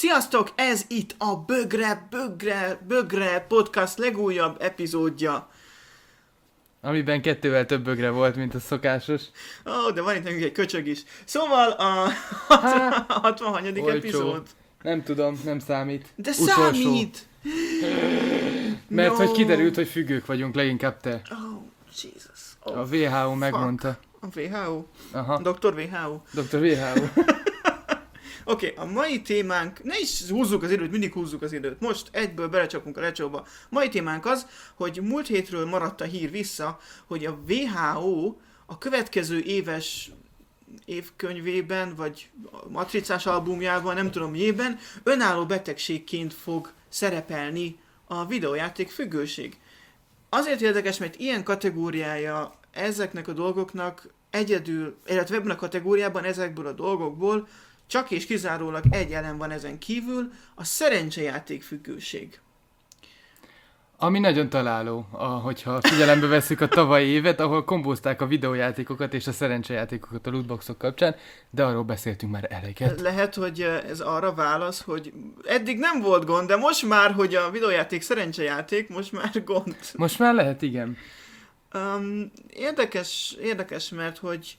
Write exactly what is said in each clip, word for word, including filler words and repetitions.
Sziasztok, ez itt a Bögre, Bögre, Bögre podcast legújabb epizódja. Amiben kettővel több bögre volt, mint a szokásos. Ó, oh, de van itt nekünk egy köcsög is. Szóval a hatvanhanyadik epizód. Nem tudom, nem számít. De Utolsó. számít! Mert No. hogy kiderült, hogy függők vagyunk, leginkább te. Oh, Jesus. Oh, A vé há o fuck. megmondta. A vé há o? Aha. doktor vé há o? doktor vé há o. Oké, okay, a mai témánk, ne is húzzuk az időt, mindig húzzuk az időt. Most egyből belecsapunk a lecsóba. Mai témánk az, hogy múlt hétről maradt a hír vissza, hogy a vé há o a következő éves évkönyvében, vagy a matricás albumjában, nem tudom miében, önálló betegségként fog szerepelni a videójáték függőség. Azért érdekes, mert ilyen kategóriája ezeknek a dolgoknak egyedül, illetve ebben a kategóriában ezekből a dolgokból csak és kizárólag egy elem van ezen kívül, a szerencsejáték függőség. Ami nagyon találó, a, hogyha figyelembe vesszük a tavalyi évet, ahol kombózták a videójátékokat és a szerencsejátékokat a lootboxok kapcsán, de arról beszéltünk már eleget. Lehet, hogy ez arra válasz, hogy eddig nem volt gond, de most már, hogy a videójáték szerencsejáték, most már gond. Most már lehet, igen. Um, érdekes, érdekes, mert hogy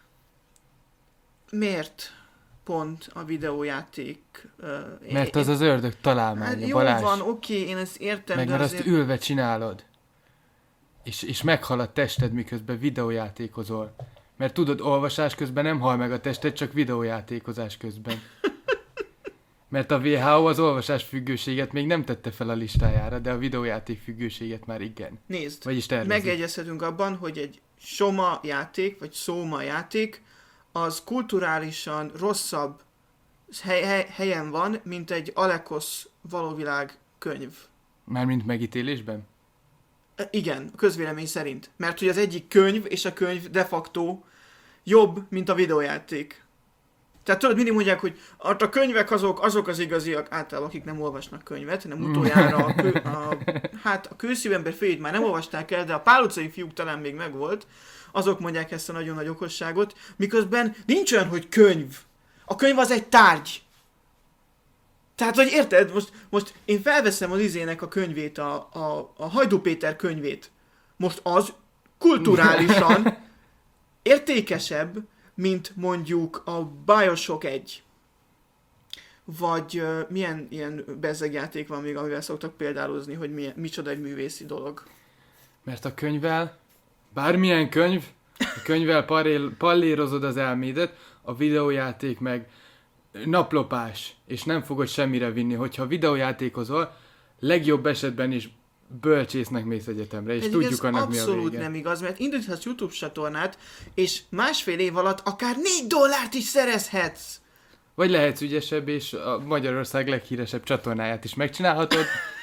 miért pont a videójáték... Uh, Mert az az ördög találmánya, hát jó Balázs. van, oké, én ezt értem, Meg de mert azért... azt ülve csinálod. És, és meghal a tested, miközben videójátékozol. Mert tudod, olvasás közben nem hal meg a tested, csak videójátékozás közben. Mert a vé há o az olvasás függőséget még nem tette fel a listájára, de a videójáték függőséget már igen. Nézd, Vagyis tervezik. megegyezhetünk abban, hogy egy soma játék, vagy szóma játék, az kulturálisan rosszabb hely, hely, helyen van, mint egy Alekosz valóvilág könyv. Mármint megítélésben? E, igen, a közvélemény szerint. Mert hogy az egyik könyv, és a könyv de facto jobb, mint a videójáték. Tehát tudod, mindig mondják, hogy a könyvek azok, azok az igaziak, általában akik nem olvasnak könyvet, hanem utoljára a, kő, a, hát a Kőszívember fiait már nem olvasták el, de a Pál utcai fiúk talán még megvolt, azok mondják ezt a nagyon nagy okosságot, miközben nincs olyan, hogy könyv. A könyv az egy tárgy. Tehát, hogy érted, most, most én felveszem az izének a könyvét, a, a, a Hajdú Péter könyvét. Most az kulturálisan értékesebb, mint mondjuk a Bioshock egy. Vagy uh, milyen ilyen bezzegjáték van még, amivel szoktak példálozni, hogy milyen, micsoda egy művészi dolog. Mert a könyvvel, bármilyen könyv, a könyvvel parél, pallérozod az elmédet, a videójáték meg naplopás, és nem fogod semmire vinni. Hogyha videójátékozol, legjobb esetben is bölcsésznek mész egyetemre, és Pedig tudjuk annak mi a abszolút vége. nem igaz, mert indíthatsz YouTube csatornát, és másfél év alatt akár négy dollárt is szerezhetsz. Vagy lehetsz ügyesebb, és a Magyarország leghíresebb csatornáját is megcsinálhatod.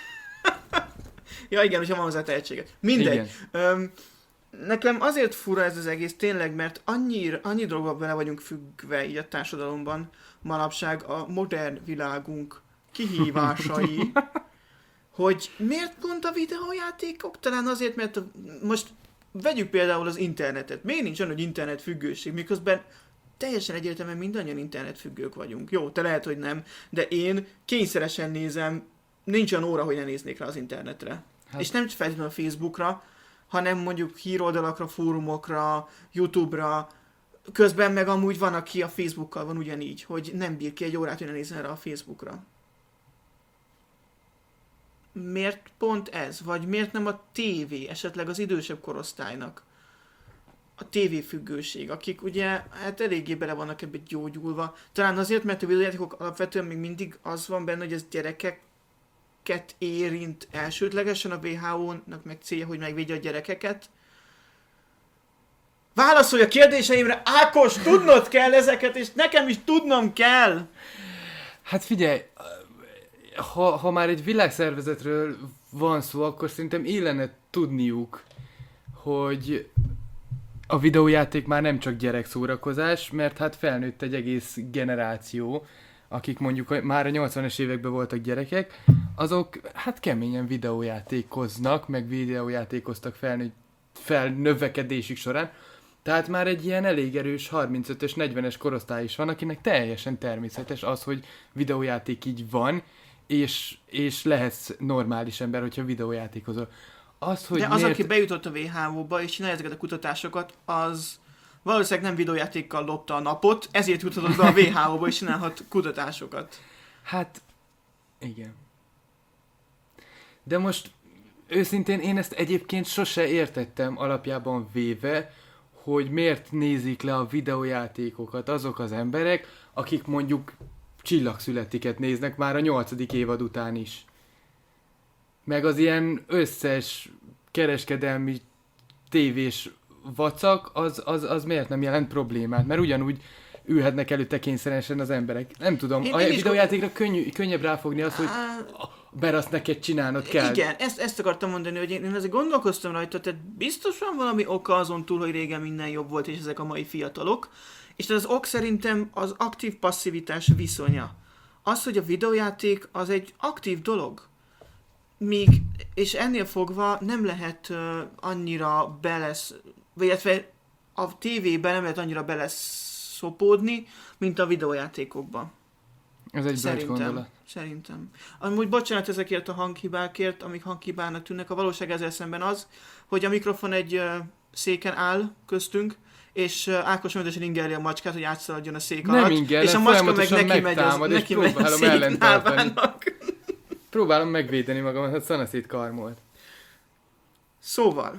Ja igen, hogyha van hozzá tehetséget. Mindegy. Öm, nekem azért fura ez az egész tényleg, mert annyi, annyi dologba bele vagyunk függve így a társadalomban manapság a modern világunk kihívásai, hogy miért pont a videójátékok? Talán azért, mert a, most vegyük például az internetet. Miért nincs olyan, hogy internet függőség, miközben teljesen egyértelműen mindannyian internetfüggők vagyunk. Jó, te lehet, hogy nem, de én kényszeresen nézem, nincs olyan óra, hogy ne néznék rá az internetre. Hát. És nem feltétlenül a Facebookra, hanem mondjuk híroldalakra, fórumokra, YouTube-ra, közben meg amúgy van, aki a Facebookkal van ugyanígy, hogy nem bír ki egy órát, hogy ne nézzen rá a Facebookra. Miért pont ez? Vagy miért nem a tévé, esetleg az idősebb korosztálynak? A tévéfüggőség, akik ugye hát eléggé bele vannak ebbe gyógyulva. Talán azért, mert a videójátékok alapvetően még mindig az van benne, hogy ez gyerekeket érint elsődlegesen, a vé há o-nak meg célja, hogy megvédje a gyerekeket. Válaszolj a kérdéseimre, Ákos, tudnod kell ezeket, és nekem is tudnom kell! Hát figyelj, ha, ha már egy világszervezetről van szó, akkor szerintem illene tudniuk, hogy a videójáték már nem csak gyerekszórakozás, mert hát felnőtt egy egész generáció, akik mondjuk már a nyolcvanas években voltak gyerekek, azok hát keményen videójátékoznak, meg videójátékoztak felnő, felnövekedésük során. Tehát már egy ilyen elég erős harmincötös, negyvenes korosztály is van, akinek teljesen természetes az, hogy videójáték így van, és, és lehetsz normális ember, hogyha videójátékozol. Az, hogy De az, miért... aki bejutott a vé há ó-ba és csinálja ezeket a kutatásokat, az valószínűleg nem videójátékkal lopta a napot, ezért juthatott be a vé há ó-ba és csinálhat kutatásokat. Hát, igen. De most őszintén én ezt egyébként sose értettem alapjában véve, hogy miért nézik le a videójátékokat azok az emberek, akik mondjuk Csillagszületiket néznek már a nyolcadik évad után is. Meg az ilyen összes kereskedelmi tévés vacak, az, az, az miért nem jelent problémát? Mert ugyanúgy ülhetnek előtte kényszeresen az emberek. Nem tudom, Én- a én is videójátékra könnyű, könnyebb ráfogni az, hogy Á, mert azt neked csinálnod kell. Igen, ezt, ezt akartam mondani, hogy én, én azért gondolkoztam rajta, tehát biztos van valami oka azon túl, hogy régen minden jobb volt, és ezek a mai fiatalok. És az ok szerintem az aktív-passzivitás viszonya. Az, hogy a videójáték az egy aktív dolog. Míg, és ennél fogva nem lehet uh, annyira belesz, vagy illetve a tévében nem lehet annyira beleszopódni, mint a videójátékokban. Ez egy bölcs Szerintem. gondolat. Szerintem. Amúgy bocsánat ezekért a hanghibákért, amik hanghibának tűnnek. A valóság ezzel szemben az, hogy a mikrofon egy uh, széken áll köztünk, és uh, Ákos rendesen ingerli a macskát, hogy átszaladjon a szék alatt. Nem ingerel, és a macska meg folyamatosan neki megy, az, megtámad, és neki megy a próbálom szék ellentartani. lábának. Próbálom megvédeni magamat, hogy szanaszét karmolt. Szóval,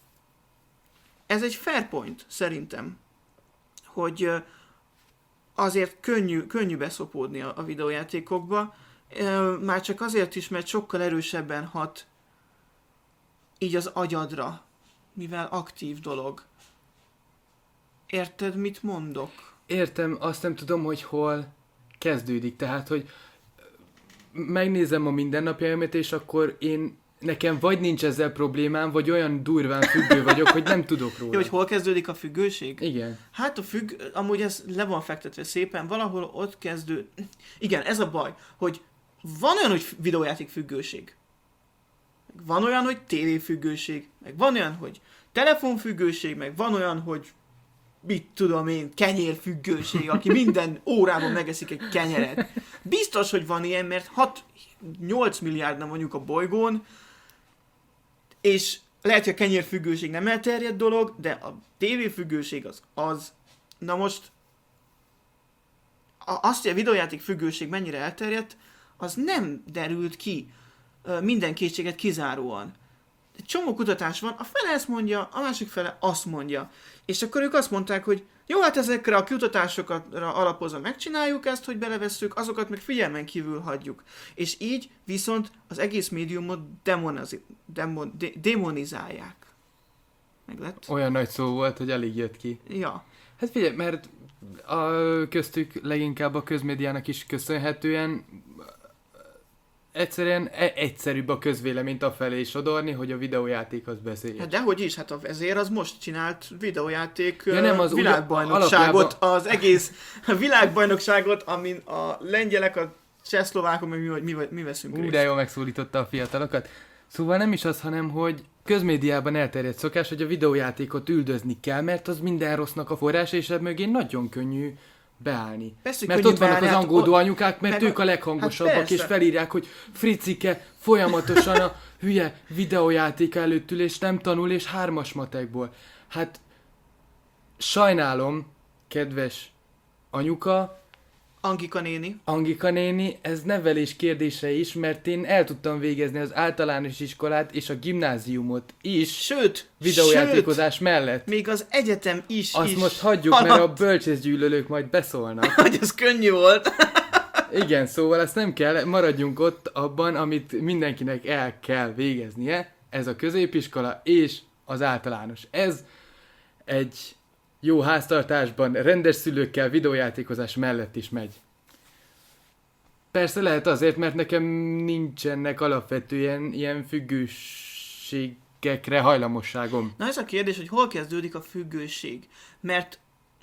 ez egy fair point, szerintem, hogy uh, azért könnyű, könnyű beszopódni a, a videójátékokba, uh, már csak azért is, mert sokkal erősebben hat így az agyadra, mivel aktív dolog. Érted, mit mondok? Értem, azt nem tudom, hogy hol kezdődik. Tehát, hogy megnézem a mindennapjaimat, és akkor én nekem vagy nincs ezzel problémám, vagy olyan durván függő vagyok, hogy nem tudok róla. Jó, hogy hol kezdődik a függőség? Igen. Hát a függ, amúgy ez le van fektetve szépen, valahol ott kezdő... Igen, ez a baj, hogy van olyan, hogy videójáték függőség. Van olyan, hogy tévéfüggőség, meg van olyan, hogy telefonfüggőség, meg van olyan, hogy mit tudom én, kenyérfüggőség, aki minden órában megeszik egy kenyeret. Biztos, hogy van ilyen, mert hat-nyolc milliárdna mondjuk a bolygón, és lehet, hogy a kenyérfüggőség nem elterjedt dolog, de a tévéfüggőség az az. Na most a- azt, hogy a videójáték függőség mennyire elterjedt, az nem derült ki ö, minden kétséget kizáróan. Egy csomó kutatás van, a fele ezt mondja, a másik fele azt mondja. És akkor ők azt mondták, hogy jó, hát ezekre a kutatásokra alapozva megcsináljuk ezt, hogy belevesszük, azokat meg figyelmen kívül hagyjuk. És így viszont az egész médiumot demonizi- demon- de- demonizálják. Meg lett? Olyan nagy szó volt, hogy alig jött ki. Ja. Hát figyelj, mert a, köztük leginkább a közmédiának is köszönhetően egyszerűen e- egyszerűbb a közvéleményt afelé sodorni, hogy a videójáték az beszéljen. Hát dehogy is, hát a vezér az most csinált videójáték Ja, ja, nem, az világbajnokságot, alapjában- az egész világbajnokságot, amin a lengyelek, a csehszlovákok, meg mi, mi, mi veszünk Ú, részt. de jól megszólította a fiatalokat. Szóval nem is az, hanem hogy közmédiában elterjedt szokás, hogy a videójátékot üldözni kell, mert az minden rossznak a forrása, és ebb mögé nagyon könnyű beállni. Persze, Mert könnyű ott vannak beállni, az hát aggódó ott- anyukák, mert meg ők a a- leghangosabbak, hát és persze. felírják, hogy Fricike folyamatosan a hülye videójáték előtt ül, és nem tanul, és hármas matekból. Hát sajnálom, kedves anyuka, Angika néni. Angika néni, ez nevelés kérdése is, mert én el tudtam végezni az általános iskolát és a gimnáziumot is Sőt, videójátékozás mellett. sőt, még az egyetem is Azt is most hagyjuk, mert a haladt, bölcsészgyűlölők majd beszólnak. hogy ez könnyű volt. Igen, szóval ezt nem kell, maradjunk ott abban, amit mindenkinek el kell végeznie, ez a középiskola és az általános. Ez egy jó háztartásban, rendes szülőkkel videójátékozás mellett is megy. Persze lehet azért, mert nekem nincsenek alapvetően ilyen függőségekre hajlamosságom. Na ez a kérdés, hogy hol kezdődik a függőség. Mert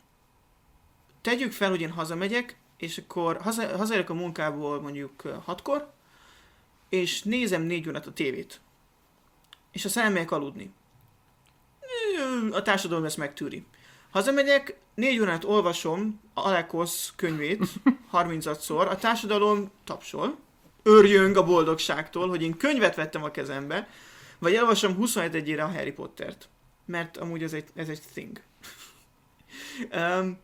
tegyük fel, hogy én hazamegyek, és akkor haza, hazaérek a munkából mondjuk ö, hatkor, és nézem négy órát a tévét. És aztán elmegyek aludni. Ö, A társadalom ezt megtűri. Hazamegyek, négy órát olvasom Alekosz könyvét, harmincadszor, a társadalom tapsol, örjöng a boldogságtól, hogy én könyvet vettem a kezembe, vagy elolvasom huszonhét egyére a Harry Pottert. Mert amúgy ez egy, ez egy thing. um,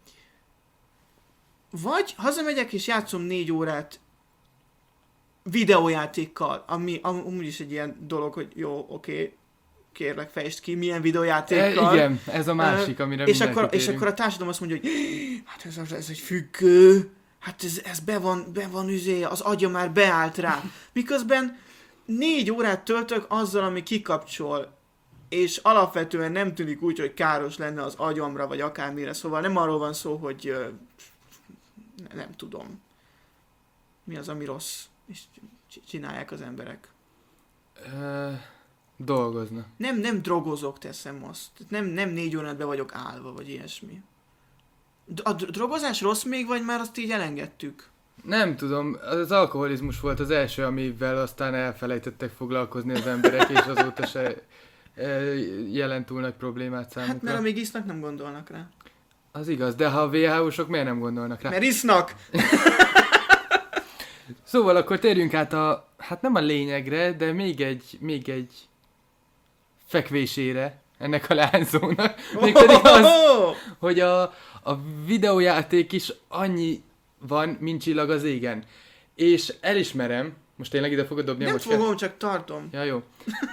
vagy hazamegyek és játszom négy órát videójátékkal, ami amúgy is egy ilyen dolog, hogy jó, oké, okay, kérlek fejtsd ki, milyen videójátékkal. E, igen, ez a másik, amire és akkor, és akkor a társadalom azt mondja, hogy hát ez, ez egy függő, hát ez, ez be van, be van üzé, az agya már beállt rá. Miközben négy órát töltök azzal, ami kikapcsol, és alapvetően nem tűnik úgy, hogy káros lenne az agyamra, vagy akármire, szóval nem arról van szó, hogy uh, nem tudom, mi az, ami rossz, és csinálják az emberek. Uh, dolgoznak. Nem, nem drogozok, teszem azt. Nem, nem négy órát be vagyok állva, vagy ilyesmi. A drogozás rossz még, vagy már azt így elengedtük? Nem tudom, az alkoholizmus volt az első, amivel aztán elfelejtettek foglalkozni az emberek, és azóta se e, jelent túl nagy problémát számukra. Hát mert amíg isznak, nem gondolnak rá. Az igaz, de ha a vé há ó-sok miért nem gondolnak rá? Mert isznak! Szóval akkor térjünk át a, hát nem a lényegre, de még egy, még egy fekvésére ennek a leányzónak. Mégpedig az, hogy a, a videójáték is annyi van, mint csillag az égen. És elismerem, most tényleg ide fogod dobni nem a mocskát? Nem fogom, csak tartom. Ja, jó.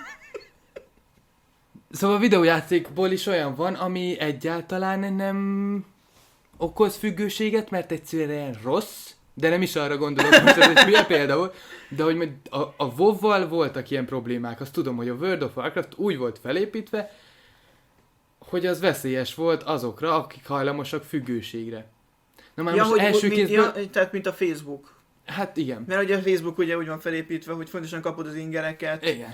Szóval a videójátékból is olyan van, ami egyáltalán nem okoz függőséget, mert egyszerűen rossz, de nem is arra gondolok, most ez egy hülye például, de hogy majd a, a WoW-val voltak ilyen problémák, azt tudom, hogy a World of Warcraft úgy volt felépítve, hogy az veszélyes volt azokra, akik hajlamosak függőségre. Na már ja, most hogy, első mint, kézből... ja, tehát mint a Facebook. Hát igen. Mert ugye a Facebook ugye úgy van felépítve, hogy fontosan kapod az ingereket. Igen.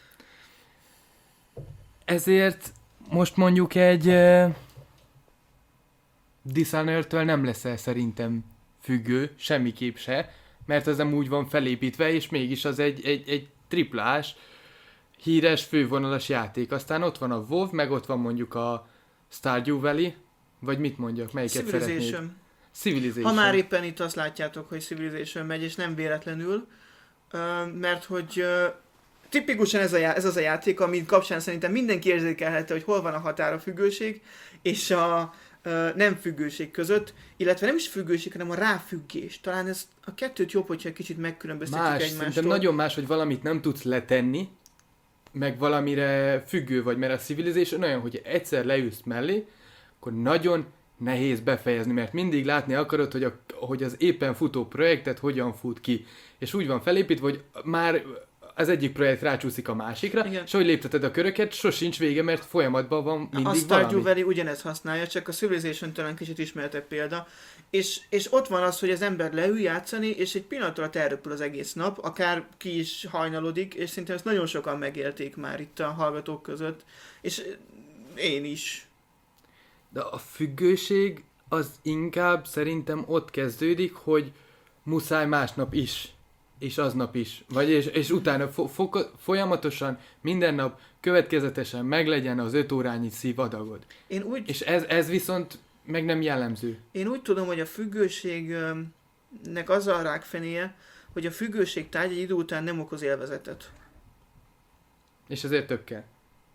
Ezért most mondjuk egy uh, Dishonored-től nem leszel szerintem függő, semmiképp se, mert ez nem úgy van felépítve, és mégis az egy, egy, egy triplás, híres, fővonalas játék. Aztán ott van a WoW, meg ott van mondjuk a Stardew Valley, vagy mit mondjak, melyiket Civilization. szeretnéd? Civilization. Ha már éppen itt azt látjátok, hogy Civilization megy, és nem véletlenül, mert hogy tipikusan ez, a já- ez az a játék, ami kapcsán szerintem mindenki érzékelhette, hogy hol van a határ a függőség és a nem függőség között, illetve nem is függőség, hanem a ráfüggés. Talán ez a kettőt jobb, hogyha kicsit megkülönböztetjük más, egymástól. Szerintem nagyon más, hogy valamit nem tudsz letenni, meg valamire függő vagy, mert a Civilization olyan, hogy egyszer leülsz mellé, akkor nagyon nehéz befejezni, mert mindig látni akarod, hogy, a, hogy az éppen futó projektet hogyan fut ki. És úgy van felépítve, hogy már az egyik projekt rácsúszik a másikra, igen. És hogy lépteted a köröket, sosincs vége, mert folyamatban van mindig valami. A Stardew Valley ugyanezt használja, csak a Civilization talán kicsit ismertebb példa. És, és ott van az, hogy az ember leül játszani, és egy pillanat alatt elröpül az egész nap, akár ki is hajnalodik, és szerintem ezt nagyon sokan megélték már itt a hallgatók között. És én is. De a függőség az inkább szerintem ott kezdődik, hogy muszáj másnap is, és aznap is. Vagy és, és utána fo- fo- folyamatosan, minden nap következetesen meglegyen az öt órányi szívadagod. Én úgy... És ez, ez viszont meg nem jellemző. Én úgy tudom, hogy a függőségnek az a rákfenéje, hogy a függőség tárgy egy idő után nem okoz élvezetet. És ezért több kell.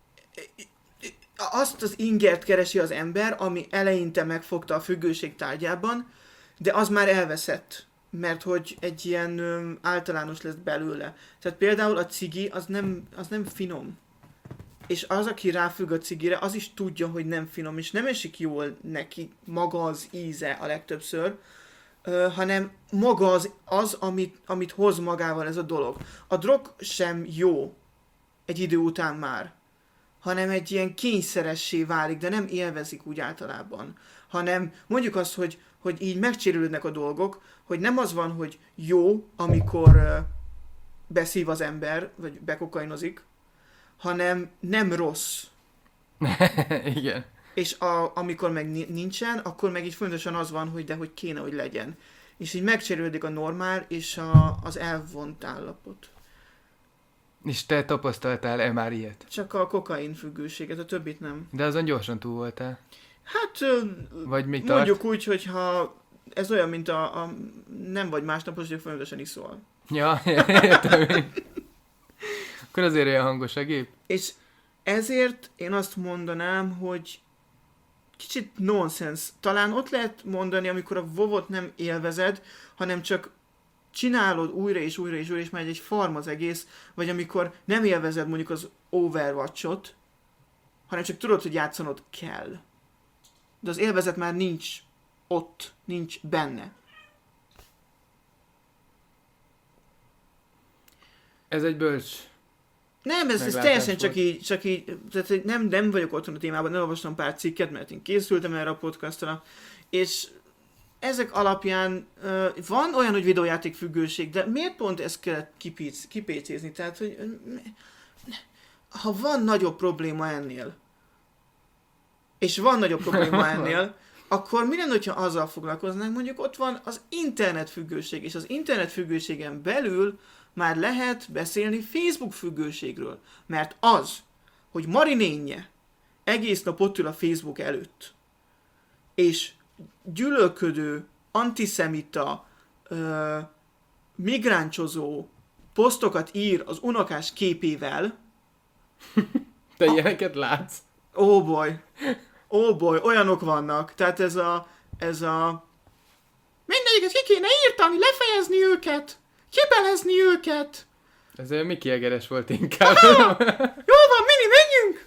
Azt az ingert keresi az ember, ami eleinte megfogta a függőség tárgyában, de az már elveszett, mert hogy egy ilyen ö, általános lesz belőle. Tehát például a cigi, az nem, az nem finom. És az, aki ráfügg a cigire, az is tudja, hogy nem finom, és nem esik jól neki maga az íze a legtöbbször, ö, hanem maga az, az amit, amit hoz magával ez a dolog. A drog sem jó egy idő után már, hanem egy ilyen kényszeressé válik, de nem élvezik úgy általában. Hanem mondjuk azt, hogy, hogy így megcsérülődnek a dolgok, hogy nem az van, hogy jó, amikor uh, beszív az ember, vagy bekokainozik, hanem nem rossz. Igen. És a, amikor meg nincsen, akkor meg így fontosan az van, hogy de hogy kéne, hogy legyen. És így megcsérülődik a normál és a, az elvont állapot. És te tapasztaltál-e már ilyet? Csak a kokain függőséget, a többit nem. De azon gyorsan túl voltál. Hát ö, Vagy mi mondjuk tart? úgy, hogy ha ez olyan, mint a, a nem vagy másnapos, hogy folyamatosan iszol. Ja, értem én. Akkor azért olyan hangos a gép. És ezért én azt mondanám, hogy kicsit nonsens. Talán ott lehet mondani, amikor a vovot nem élvezed, hanem csak csinálod újra és újra és újra, és már egy farm az egész, vagy amikor nem élvezed mondjuk az Overwatch-ot, hanem csak tudod, hogy játszanod kell. De az élvezet már nincs ott, nincs benne. Ez egy bölcs. Nem, ez, ez Meglátás teljesen volt. csak így, csak így, tehát hogy nem, nem vagyok otthon a témában, nem olvastam pár cikket, mert én készültem erre a podcastra, és ezek alapján uh, van olyan, hogy videójáték függőség, de miért pont ezt kellett kipíc, kipécézni? Tehát, hogy uh, ha van nagyobb probléma ennél, és van nagyobb probléma ennél, akkor mi lenne, hogyha azzal foglalkoznánk? Mondjuk ott van az internetfüggőség, és az internetfüggőségen belül már lehet beszélni Facebook függőségről. Mert az, hogy Marinénje egész nap ott ül a Facebook előtt, és gyűlölködő, antiszemita, ö, migráncsozó posztokat ír az unokás képével, Te ilyeneket látsz? oh boy, oh boy, olyanok vannak. Tehát ez a, ez a mindegyiket ki kéne írtani, lefejezni őket, kibelezni őket. Ez olyan Mickey Egeres volt inkább. Jól van, Mini, menjünk!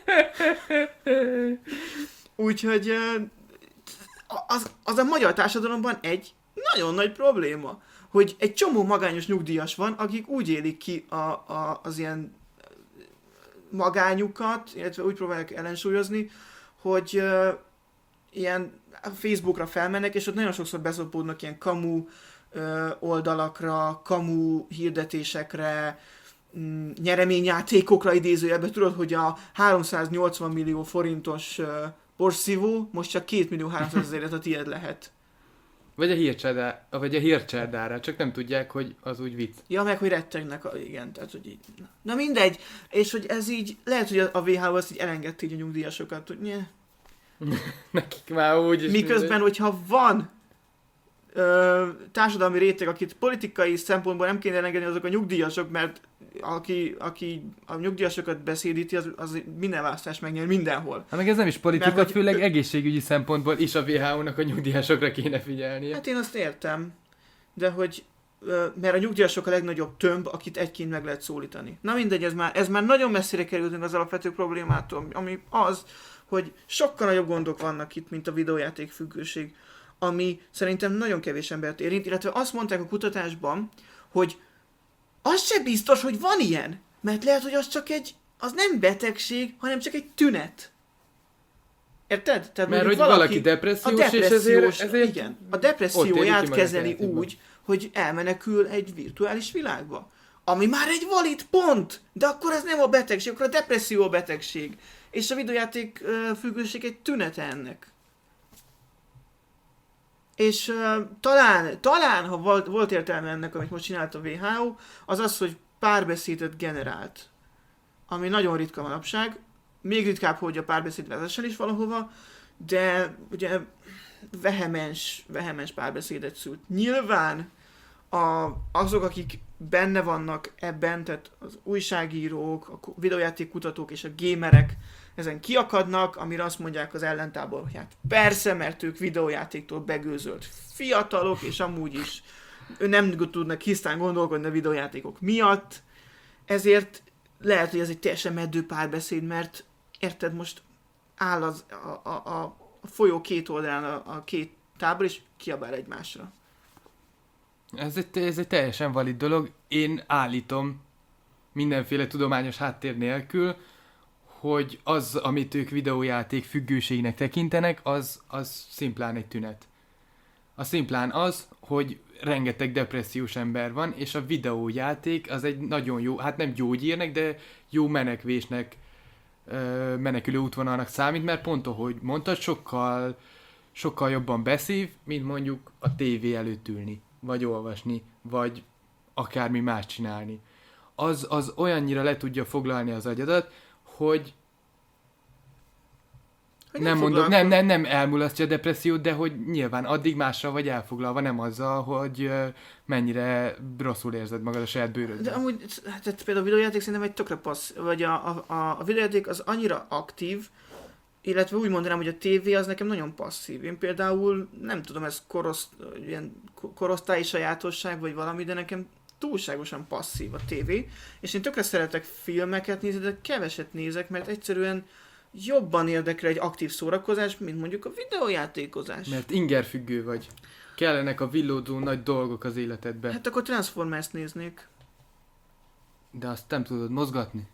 Úgyhogy ö, az, az a magyar társadalomban egy nagyon nagy probléma, hogy egy csomó magányos nyugdíjas van, akik úgy élik ki a, a, az ilyen magányukat, illetve úgy próbálják ellensúlyozni, hogy uh, ilyen Facebookra felmennek, és ott nagyon sokszor beszopódnak ilyen kamu uh, oldalakra, kamu hirdetésekre, mm, nyereményjátékokra idézőjelben. Tudod, hogy a háromszáznyolcvan millió forintos uh, porszívó most csak két millió háromszázezret a tiéd lehet. Vagy a hírcserdá, vagy a hírcserdára, csak nem tudják, hogy az úgy vicc. Ja, meg hogy rettegnek, a, igen, tehát hogy így. Na mindegy, és hogy ez így, lehet, hogy a a vé há o azt így elengedte így a nyugdíjasokat, hogy nye. Nekik már úgy is. Miközben, hogyha van ö, társadalmi réteg, akit politikai szempontból nem kéne elengedni, azok a nyugdíjasok, mert aki, aki a nyugdíjasokat beszédíti, az, az minden választás megnyer mindenhol. Hát meg ez nem is politika, Mert hogy- főleg egészségügyi szempontból is a vé há o-nak a nyugdíjasokra kéne figyelnie. Hát én azt értem, de hogy ö, mert a nyugdíjasok a legnagyobb tömb, akit egyként meg lehet szólítani. Na mindegy, ez már, ez már nagyon messzire kerültünk az alapvető problémától, ami az, hogy sokkal nagyobb gondok vannak itt, mint a videójáték függőség, ami szerintem nagyon kevés embert érint, illetve azt mondták a kutatásban, hogy az se biztos, hogy van ilyen, mert lehet, hogy az csak egy, az nem betegség, hanem csak egy tünet. Érted? Tehát Mert hogy mondjuk valaki a depressziós, és depressziós, ezért, ezért igen, a ott éli depresszióját ki magát kezeli játékban. úgy, hogy elmenekül egy virtuális világba. Ami már egy valid pont, de akkor ez nem a betegség, akkor a depresszió a betegség. És a videójáték ö, függőség egy tünete ennek. És uh, talán, talán, ha volt, volt értelme ennek, amit most csinált a vé há o, az az, hogy párbeszédet generált. Ami nagyon ritka manapság. Még ritkább, hogy a párbeszéd vezessen is valahova, de ugye vehemens, vehemens párbeszédet szült. Nyilván a, azok, akik benne vannak ebben, tehát az újságírók, a videójátékkutatók és a gamerek ezen kiakadnak, amire azt mondják az ellentábor, hogy hát persze, mert ők videójátéktól begőzölt fiatalok, és amúgy is nem tudnak tisztán gondolkodni a videójátékok miatt, ezért lehet, hogy ez egy teljesen meddő párbeszéd, mert érted, most áll az, a, a, a folyó két oldalán a, a két tábor, és kiabál egymásra. Ez egy, ez egy teljesen valid dolog. Én állítom mindenféle tudományos háttér nélkül, hogy az, amit ők videójáték függőségnek tekintenek, az, az szimplán egy tünet. A szimplán az, hogy rengeteg depressziós ember van, és a videójáték az egy nagyon jó, hát nem gyógyírnek, de jó menekvésnek, menekülő útvonalnak számít, mert pont ahogy mondtad, sokkal, sokkal jobban beszív, mint mondjuk a tévé előtt ülni, vagy olvasni, vagy akármi más csinálni. Az, az olyannyira le tudja foglalni az agyadat, hogy Hogy Nem nem mondom, nem, foglalkoz- nem, nem elmulasztja a depressziót, de hogy nyilván addig mással vagy elfoglalva, nem azzal, hogy ö, mennyire rosszul érzed magad a saját De bőrödben. amúgy, hát tehát például a videójáték szerintem egy tökre passz, vagy a, a, a, a videójáték az annyira aktív, illetve úgy mondanám, hogy a tévé az nekem nagyon passzív. Én például, nem tudom, ez korosz, ilyen ko- korosztályi sajátosság, vagy valami, de nekem túlságosan passzív a tévé, és én tökre szeretek filmeket nézni, de keveset nézek, mert egyszerűen jobban érdekel egy aktív szórakozás, mint mondjuk a videójátékozás. Mert ingerfüggő vagy. Kellenek a villódó nagy dolgok az életedben. Hát akkor Transformers néznék. De azt nem tudod mozgatni.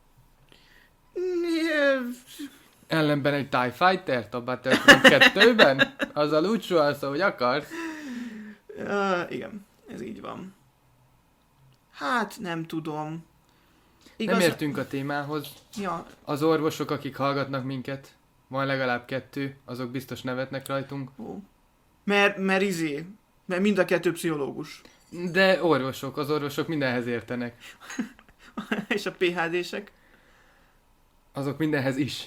Nyilv- Ellenben egy TIE Fighter-t a Battlefront kettőben? Azzal úgy suhalsz, ahogy akarsz. Uh, igen, ez így van. Hát, nem tudom. Igaz... Nem értünk a témához. Ja, Az orvosok, akik hallgatnak minket, van legalább kettő, azok biztos nevetnek rajtunk. ó. Mert, mert izé, mert mind a kettő pszichológus. De orvosok, az orvosok mindenhez értenek. És a pé há dések. Azok mindenhez is.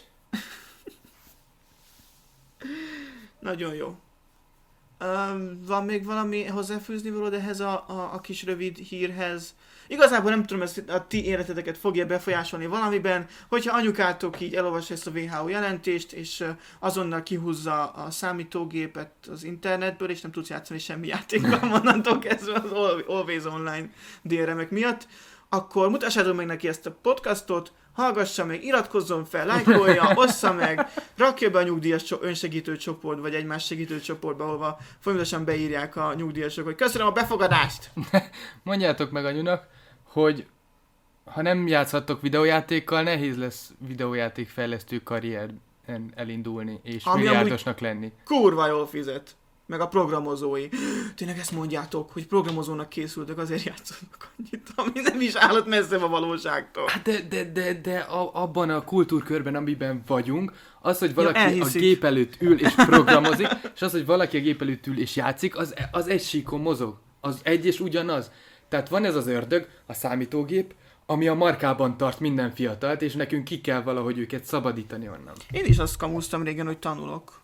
Nagyon jó. Um, van még valami hozzáfűzni valód ehhez a, a, a kis rövid hírhez? Igazából nem tudom, ezt a ti életeteket fogja befolyásolni valamiben, hogyha anyukátok így elolvassa ezt a vé há ó jelentést, és uh, azonnal kihúzza a számítógépet az internetből, és nem tudsz játszani semmi játékkal monnantól kezdve az Al- Always Online délremek miatt, akkor mutassátok meg neki ezt a podcastot, hallgassa meg, iratkozzon fel, lájkolja, ossza meg, rakja be a nyugdíjas cso- önsegítő csoport, vagy egymás segítő csoportba, ahova folyamatosan beírják a nyugdíjasok, hogy köszönöm a befogadást! Mondjátok meg anyunak, hogy ha nem játszhattok videójátékkal, nehéz lesz videójáték fejlesztő karrieren elindulni, és Ami milliárdosnak lenni. Kurva jól fizet! Meg a programozói. Tényleg ezt mondjátok, hogy programozónak készültek, azért játszanak annyit, ami nem is állott messze a valóságtól. Hát de, de, de, de a, abban a kultúrkörben, amiben vagyunk, az, hogy valaki Ja, a elhiszik. gép előtt ül és programozik, és az, hogy valaki a gép előtt ül és játszik, az, az egy síkon mozog. Az egy és ugyanaz. Tehát van ez az ördög, a számítógép, ami a markában tart minden fiatalt, és nekünk ki kell valahogy őket szabadítani onnan. Én is azt kamusztam régen, hogy tanulok.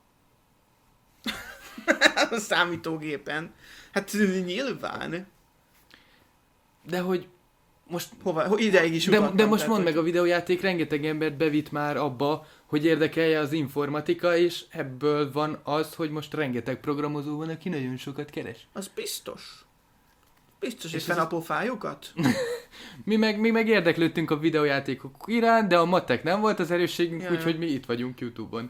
A számítógépen. Hát nyilván. De hogy most Hova? Ho- Ideig is De, utattam, de most tehát, mondd hogy- meg, a videójáték rengeteg embert bevitt már abba, hogy érdekelje az informatika, és ebből van az, hogy most rengeteg programozó van, aki nagyon sokat keres. Az biztos. Biztos, És és ez- a pofájukat? Mi meg, mi meg érdeklődtünk a videójátékok iránt, de a matek nem volt az erősségünk, Ja, úgyhogy ja. mi itt vagyunk YouTube-on.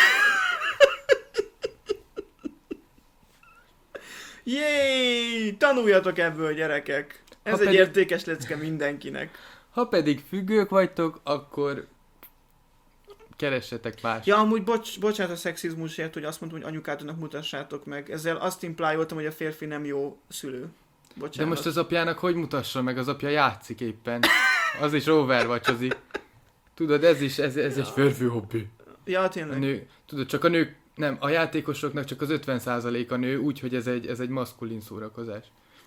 Jéj! Tanuljatok ebből, gyerekek! Ez Ha egy pedig- értékes lecke mindenkinek. Ha pedig függők vagytok, akkor keressetek más. Ja, amúgy bocs, bocsánat a szexizmusért, hogy azt mondtam, hogy anyukátoknak mutassátok meg. Ezzel azt implyoltam, hogy a férfi nem jó szülő. Bocsánat. De most az apjának hogy mutassa meg? Az apja játszik éppen. Az is overwatchozik. Tudod, ez is, ez, ez egy férfi hobbi. Ja, A tényleg. nő, tudod, csak a nők, nem, a játékosoknak csak az ötven százalék a nő, úgyhogy ez egy, ez egy maszkulin szórakozás.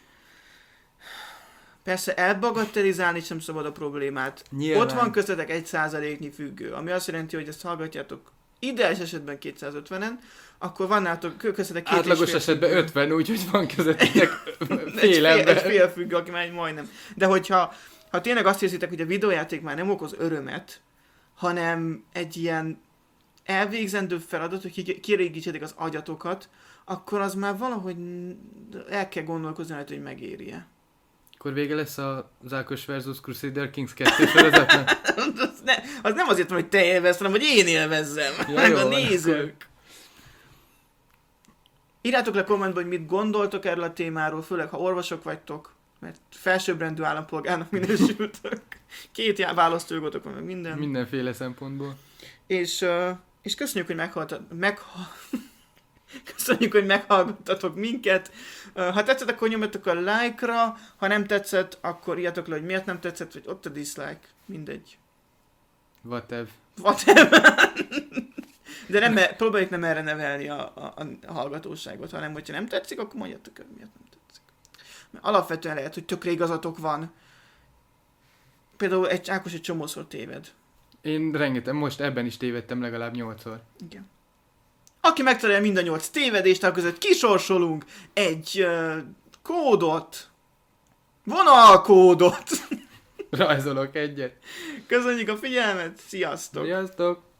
Persze elbagatelizálni sem szabad a problémát. Nyilván. Ott van köztetek egy százaléknyi függő, ami azt jelenti, hogy ezt hallgatjátok ideális esetben kétszázötvenen, akkor van nálatok köztetek két Átlagos és fél esetben függő. ötven, úgyhogy van közöttetek egy fél fél, ember. egy fél függő, aki már majdnem. De hogyha ha tényleg azt hiszitek, hogy a videójáték már nem okoz örömet, hanem egy ilyen elvégzendő feladat, hogy ki- kielégítsétek az agyatokat, akkor az már valahogy el kell gondolkozni, hogy megéri-e. Akkor vége lesz a Zákos versus Crusader Kings kettő sorozatnak? az, ne, az nem azért van, hogy te élvezd, hanem hogy én élvezzem, Ja, meg jó a van, nézők. Írjátok le kommentben, hogy mit gondoltok erről a témáról, főleg ha orvosok vagytok, mert felsőbbrendű állampolgárnak minősültök. Két já- választójogotok van, meg minden. Mindenféle szempontból. És, uh, és köszönjük, hogy meghallgattatok. Megha- köszönjük, hogy meghallgattatok minket. Uh, ha tetszett, akkor nyomjatok a like-ra, ha nem tetszett, akkor írjátok le, hogy miért nem tetszett, vagy ott a dislike. Mindegy. Whatever. Whatever. De nem, próbáljuk nem erre nevelni a, a, a hallgatóságot, hanem hogyha nem tetszik, akkor mondjátok, hogy miért nem tetszik. Mert alapvetően lehet, hogy tökre igazatok van. Például egy Ákos egy csomószor téved. Én rengeteg, most ebben is tévedtem legalább nyolcszor. Igen. Aki megtalálja mind a nyolc tévedést, akkor között kisorsolunk egy uh, kódot. Vonalkódot. Rajzolok egyet. Köszönjük a figyelmet, sziasztok! Sziasztok!